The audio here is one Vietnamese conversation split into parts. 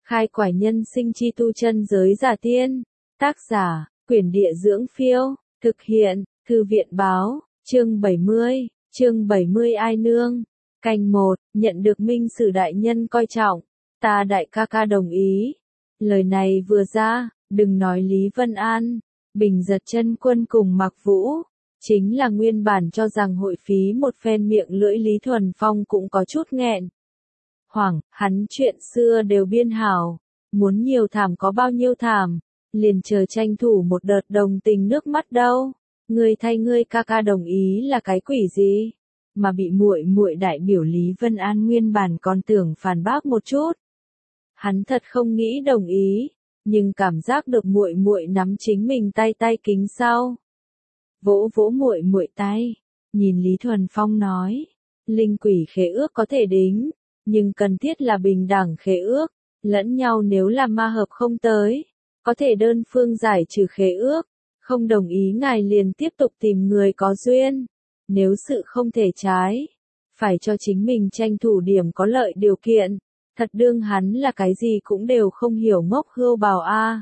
Khai quải nhân sinh chi tu chân giới giả tiên. Tác giả, Quyển Địa Dưỡng Phiêu. Thực hiện, Thư viện Báo. Chương 70. Chương 70 Ai Nương. Canh 1. Nhận được Minh Sử đại nhân coi trọng. Ta đại ca ca đồng ý. Lời này vừa ra, đừng nói Lý Vân An, Bình Giật Chân Quân cùng Mạc Vũ, chính là nguyên bản cho rằng hội phí một phen miệng lưỡi Lý Thuần Phong cũng có chút nghẹn. Hoảng, hắn chuyện xưa đều biên hảo, muốn nhiều thảm có bao nhiêu thảm, liền chờ tranh thủ một đợt đồng tình nước mắt đâu. Ngươi thay ngươi ca ca đồng ý là cái quỷ gì? Mà bị muội muội đại biểu Lý Vân An nguyên bản còn tưởng phản bác một chút. Hắn thật không nghĩ đồng ý, nhưng cảm giác được muội muội nắm chính mình tay kính sau. Vỗ vỗ muội muội tay, nhìn Lý Thuần Phong nói, linh quỷ khế ước có thể đính, nhưng cần thiết là bình đẳng khế ước, lẫn nhau nếu làm ma hợp không tới, có thể đơn phương giải trừ khế ước, không đồng ý ngài liền tiếp tục tìm người có duyên, nếu sự không thể trái, phải cho chính mình tranh thủ điểm có lợi điều kiện. Thật đương hắn là cái gì cũng đều không hiểu ngốc hươu bào a.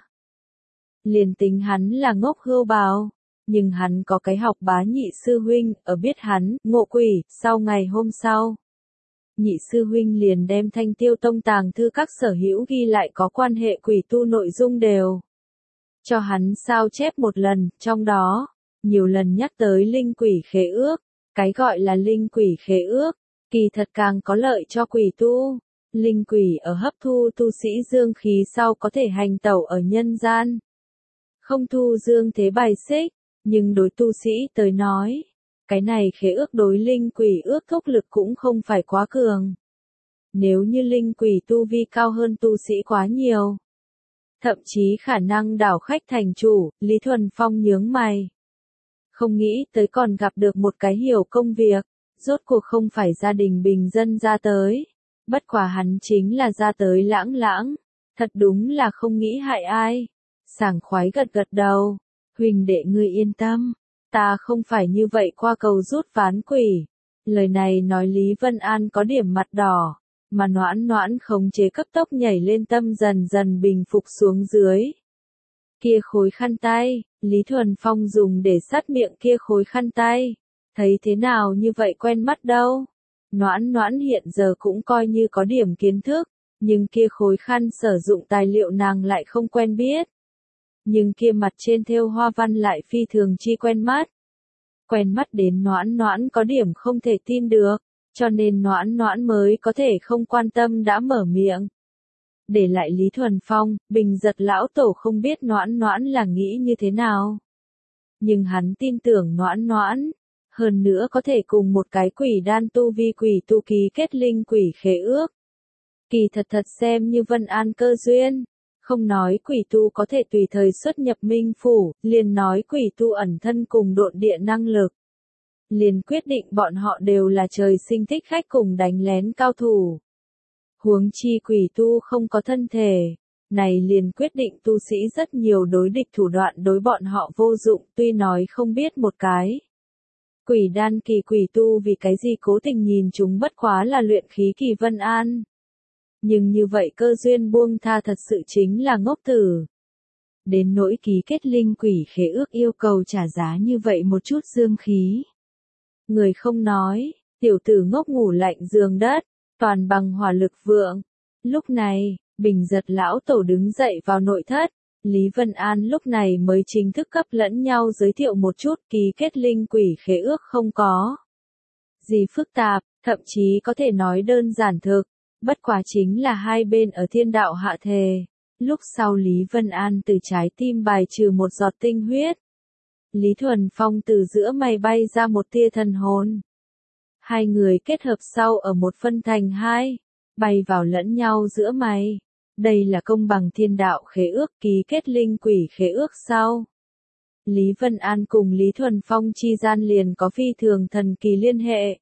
Liền tính hắn là ngốc hươu bào, nhưng hắn có cái học bá nhị sư huynh ở biết hắn ngộ quỷ. Sau ngày hôm sau, nhị sư huynh liền đem Thanh Tiêu Tông tàng thư các sở hữu ghi lại có quan hệ quỷ tu nội dung đều cho hắn sao chép một lần, trong đó nhiều lần nhắc tới linh quỷ khế ước. Cái gọi là linh quỷ khế ước, kỳ thật càng có lợi cho quỷ tu. Linh quỷ ở hấp thu tu sĩ dương khí sau có thể hành tẩu ở nhân gian. Không thu dương thế bài xích, nhưng đối tu sĩ tới nói, cái này khế ước đối linh quỷ ước thúc lực cũng không phải quá cường. Nếu như linh quỷ tu vi cao hơn tu sĩ quá nhiều, thậm chí khả năng đảo khách thành chủ. Lý Thuần Phong nhướng mày. Không nghĩ tới còn gặp được một cái hiểu công việc, rốt cuộc không phải gia đình bình dân ra tới. Bất quả hắn chính là ra tới lãng, thật đúng là không nghĩ hại ai. Sảng khoái gật gật đầu, huỳnh đệ ngươi yên tâm, ta không phải như vậy qua cầu rút ván quỷ. Lời này nói Lý Vân An có điểm mặt đỏ, mà Noãn khống chế cấp tốc nhảy lên tâm dần dần bình phục xuống dưới. Kia khối khăn tay, Lý Thuần Phong dùng để sát miệng kia khối khăn tay, thấy thế nào như vậy quen mắt đâu. Noãn hiện giờ cũng coi như có điểm kiến thức, nhưng kia khối khăn sử dụng tài liệu nàng lại không quen biết. Nhưng kia mặt trên thêu hoa văn lại phi thường chi quen mắt. Quen mắt đến Noãn có điểm không thể tin được, cho nên Noãn mới có thể không quan tâm đã mở miệng. Để lại Lý Thuần Phong, Bình Giật lão tổ không biết Noãn là nghĩ như thế nào. Nhưng hắn tin tưởng Noãn. Hơn nữa có thể cùng một cái quỷ đan tu vi quỷ tu ký kết linh quỷ khế ước. Kỳ thật xem như Vân An cơ duyên. Không nói quỷ tu có thể tùy thời xuất nhập minh phủ, liền nói quỷ tu ẩn thân cùng độn địa năng lực. Liền quyết định bọn họ đều là trời sinh thích khách cùng đánh lén cao thủ. Huống chi quỷ tu không có thân thể. Này liền quyết định tu sĩ rất nhiều đối địch thủ đoạn đối bọn họ vô dụng, tuy nói không biết một cái. Quỷ đan kỳ quỷ tu vì cái gì cố tình nhìn chúng bất quá là luyện khí kỳ Vân An. Nhưng như vậy cơ duyên buông tha thật sự chính là ngốc tử. Đến nỗi ký kết linh quỷ khế ước yêu cầu trả giá như vậy một chút dương khí. Người không nói, tiểu tử ngốc ngủ lạnh giường đất, toàn bằng hỏa lực vượng. Lúc này, Bình Giật lão tổ đứng dậy vào nội thất. Lý Vân An lúc này mới chính thức cấp lẫn nhau giới thiệu một chút ký kết linh quỷ khế ước không có gì phức tạp, thậm chí có thể nói đơn giản thực, bất quá chính là hai bên ở thiên đạo hạ thề. Lúc sau Lý Vân An từ trái tim bài trừ một giọt tinh huyết. Lý Thuần Phong từ giữa mày bay ra một tia thần hồn. Hai người kết hợp sau ở một phân thành hai, bay vào lẫn nhau giữa mày. Đây là công bằng thiên đạo khế ước ký kết linh quỷ khế ước sau. Lý Vân An cùng Lý Thuần Phong chi gian liền có phi thường thần kỳ liên hệ.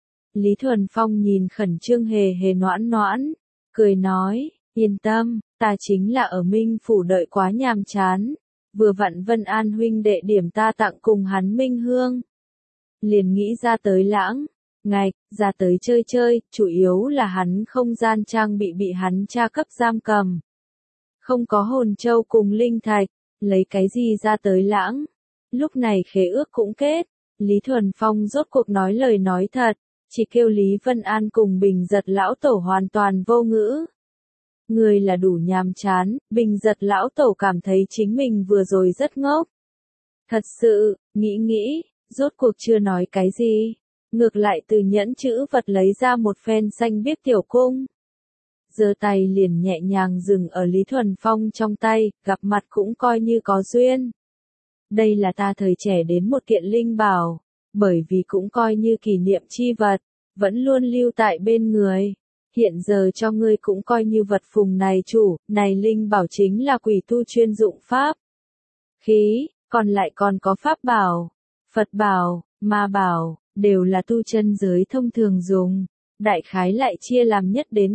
Lý Thuần Phong nhìn khẩn trương hề Noãn, cười nói, yên tâm, ta chính là ở Minh Phủ đợi quá nhàm chán. Vừa vặn Vân An huynh đệ điểm ta tặng cùng hắn Minh Hương. Liền nghĩ ra tới lãng. Ngạch, ra tới chơi, chủ yếu là hắn không gian trang bị hắn cha cấp giam cầm, không có hồn châu cùng linh thạch, lấy cái gì ra tới lãng. Lúc này khế ước cũng kết, Lý Thuần Phong rốt cuộc nói lời nói thật, chỉ kêu Lý Vân An cùng Bình Giật lão tổ hoàn toàn vô ngữ. Người là đủ nhàm chán, Bình Giật lão tổ cảm thấy chính mình vừa rồi rất ngốc. Thật sự, nghĩ, rốt cuộc chưa nói cái gì. Ngược lại từ nhẫn chữ vật lấy ra một phen xanh biếc tiểu cung. Giơ tay liền nhẹ nhàng dừng ở Lý Thuần Phong trong tay, gặp mặt cũng coi như có duyên. Đây là ta thời trẻ đến một kiện linh bảo, bởi vì cũng coi như kỷ niệm chi vật, vẫn luôn lưu tại bên người. Hiện giờ cho ngươi cũng coi như vật phùng này chủ, này linh bảo chính là quỷ tu chuyên dụng pháp. Khí, còn lại còn có pháp bảo, Phật bảo, ma bảo, đều là tu chân giới thông thường dùng. Đại khái lại chia làm nhất đến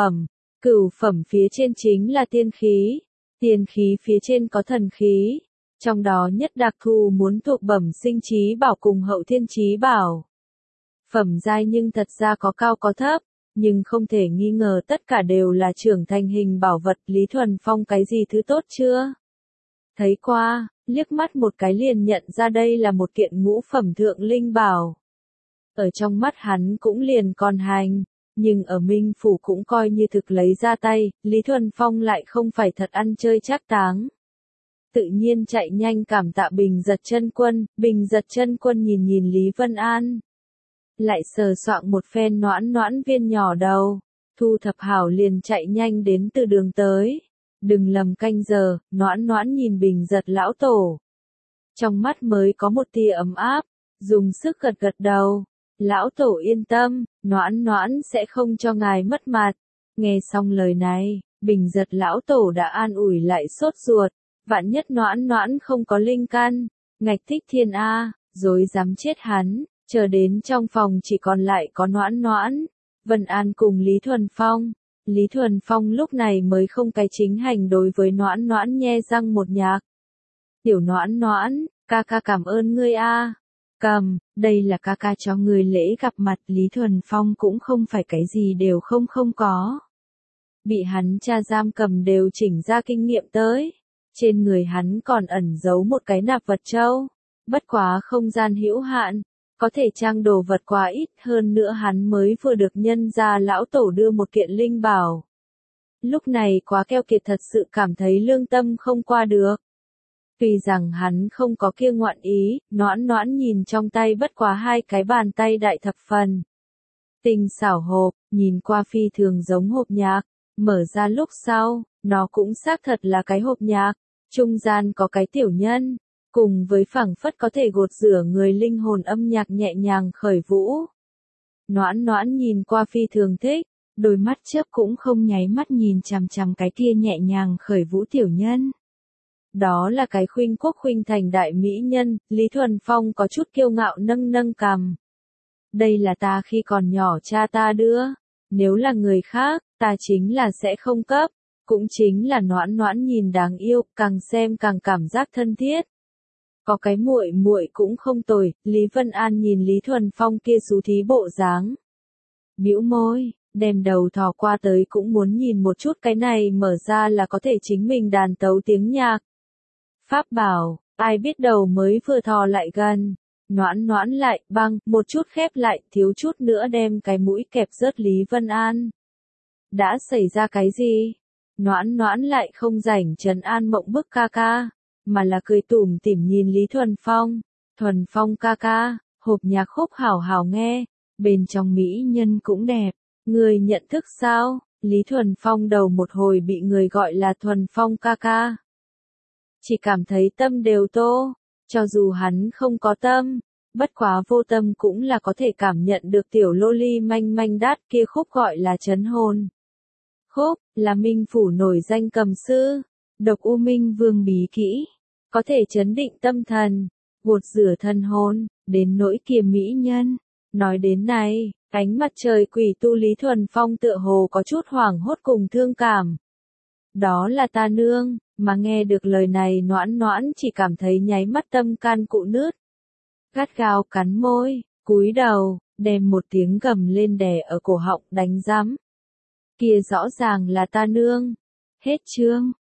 cửu phẩm phía trên chính là tiên khí phía trên có thần khí. Trong đó nhất đặc thù muốn thuộc bẩm sinh trí bảo cùng hậu thiên trí bảo. Phẩm giai nhưng thật ra có cao có thấp, nhưng không thể nghi ngờ tất cả đều là trưởng thành hình bảo vật. Lý Thuần Phong cái gì thứ tốt chưa? Thấy qua, liếc mắt một cái liền nhận ra đây là một kiện ngũ phẩm thượng linh bảo. Ở trong mắt hắn cũng liền còn hành, nhưng ở Minh Phủ cũng coi như thực lấy ra tay, Lý Thuần Phong lại không phải thật ăn chơi trác táng. Tự nhiên chạy nhanh cảm tạ Bình Giật chân quân nhìn Lý Vân An. Lại sờ soạng một phen noãn viên nhỏ đầu, thu thập hảo liền chạy nhanh đến từ đường tới. Đừng lầm canh giờ, noãn nhìn Bình Giật lão tổ. Trong mắt mới có một tia ấm áp, dùng sức gật đầu. Lão tổ yên tâm, noãn sẽ không cho ngài mất mặt. Nghe xong lời này, Bình Giật lão tổ đã an ủi lại sốt ruột. Vạn nhất noãn không có linh căn, ngạch Thích Thiên A, rồi dám chết hắn, chờ đến trong phòng chỉ còn lại có noãn, Vân An cùng Lý Thuần Phong. Lý Thuần Phong lúc này mới không cái chính hành đối với noãn nhe răng một nhạc. Tiểu noãn, ca cảm ơn ngươi a. Cầm, đây là ca cho ngươi lễ gặp mặt. Lý Thuần Phong cũng không phải cái gì đều không có. Bị hắn cha giam cầm đều chỉnh ra kinh nghiệm tới. Trên người hắn còn ẩn giấu một cái nạp vật châu, bất quá không gian hữu hạn, có thể trang đồ vật quá ít, hơn nữa hắn mới vừa được nhân gia lão tổ đưa một kiện linh bảo. Lúc này quá keo kiệt thật sự cảm thấy lương tâm không qua được. Tuy rằng hắn không có kia ngoạn ý, noãn nhìn trong tay bất quá hai cái bàn tay đại thập phần. Tinh xảo hộp, nhìn qua phi thường giống hộp nhạc, mở ra lúc sau, nó cũng xác thật là cái hộp nhạc. Trung gian có cái tiểu nhân, cùng với phảng phất có thể gột rửa người linh hồn âm nhạc nhẹ nhàng khởi vũ. Noãn nhìn qua phi thường thích, đôi mắt chớp cũng không nháy mắt nhìn chằm cái kia nhẹ nhàng khởi vũ tiểu nhân. Đó là cái khuynh quốc khuynh thành đại mỹ nhân. Lý Thuần Phong có chút kiêu ngạo nâng cằm. Đây là ta khi còn nhỏ cha ta đưa, nếu là người khác, ta chính là sẽ không cấp. Cũng chính là noãn nhìn đáng yêu, càng xem càng cảm giác thân thiết. Có cái muội cũng không tồi. Lý Vân An nhìn Lý Thuần Phong kia xú thí bộ dáng, bĩu môi, đem đầu thò qua tới cũng muốn nhìn một chút cái này mở ra là có thể chính mình đàn tấu tiếng nhạc. Pháp bảo, ai biết đầu mới vừa thò lại gần, noãn lại băng, một chút khép lại, thiếu chút nữa đem cái mũi kẹp rớt Lý Vân An. Đã xảy ra cái gì? Noãn lại không rảnh trấn an mộng bức ca, mà là cười tủm tỉm nhìn Lý Thuần Phong ca, hộp nhạc khúc hảo nghe, bên trong mỹ nhân cũng đẹp, người nhận thức sao? Lý Thuần Phong đầu một hồi bị người gọi là Thuần Phong ca. Chỉ cảm thấy tâm đều tô, cho dù hắn không có tâm, bất quá vô tâm cũng là có thể cảm nhận được tiểu loli manh đát kia khúc gọi là trấn hồn. Khúc, là Minh Phủ nổi danh cầm sư, độc u minh vương bí kỹ, có thể chấn định tâm thần, gột rửa thân hồn, đến nỗi kia mỹ nhân. Nói đến này, ánh mặt trời quỷ tu Lý Thuần Phong tựa hồ có chút hoảng hốt cùng thương cảm. Đó là ta nương, mà nghe được lời này noãn chỉ cảm thấy nháy mắt tâm can cụ nứt. Gắt gao cắn môi, cúi đầu, đem một tiếng gầm lên đè ở cổ họng đánh rắm. Kia rõ ràng là ta nương. Hết chương.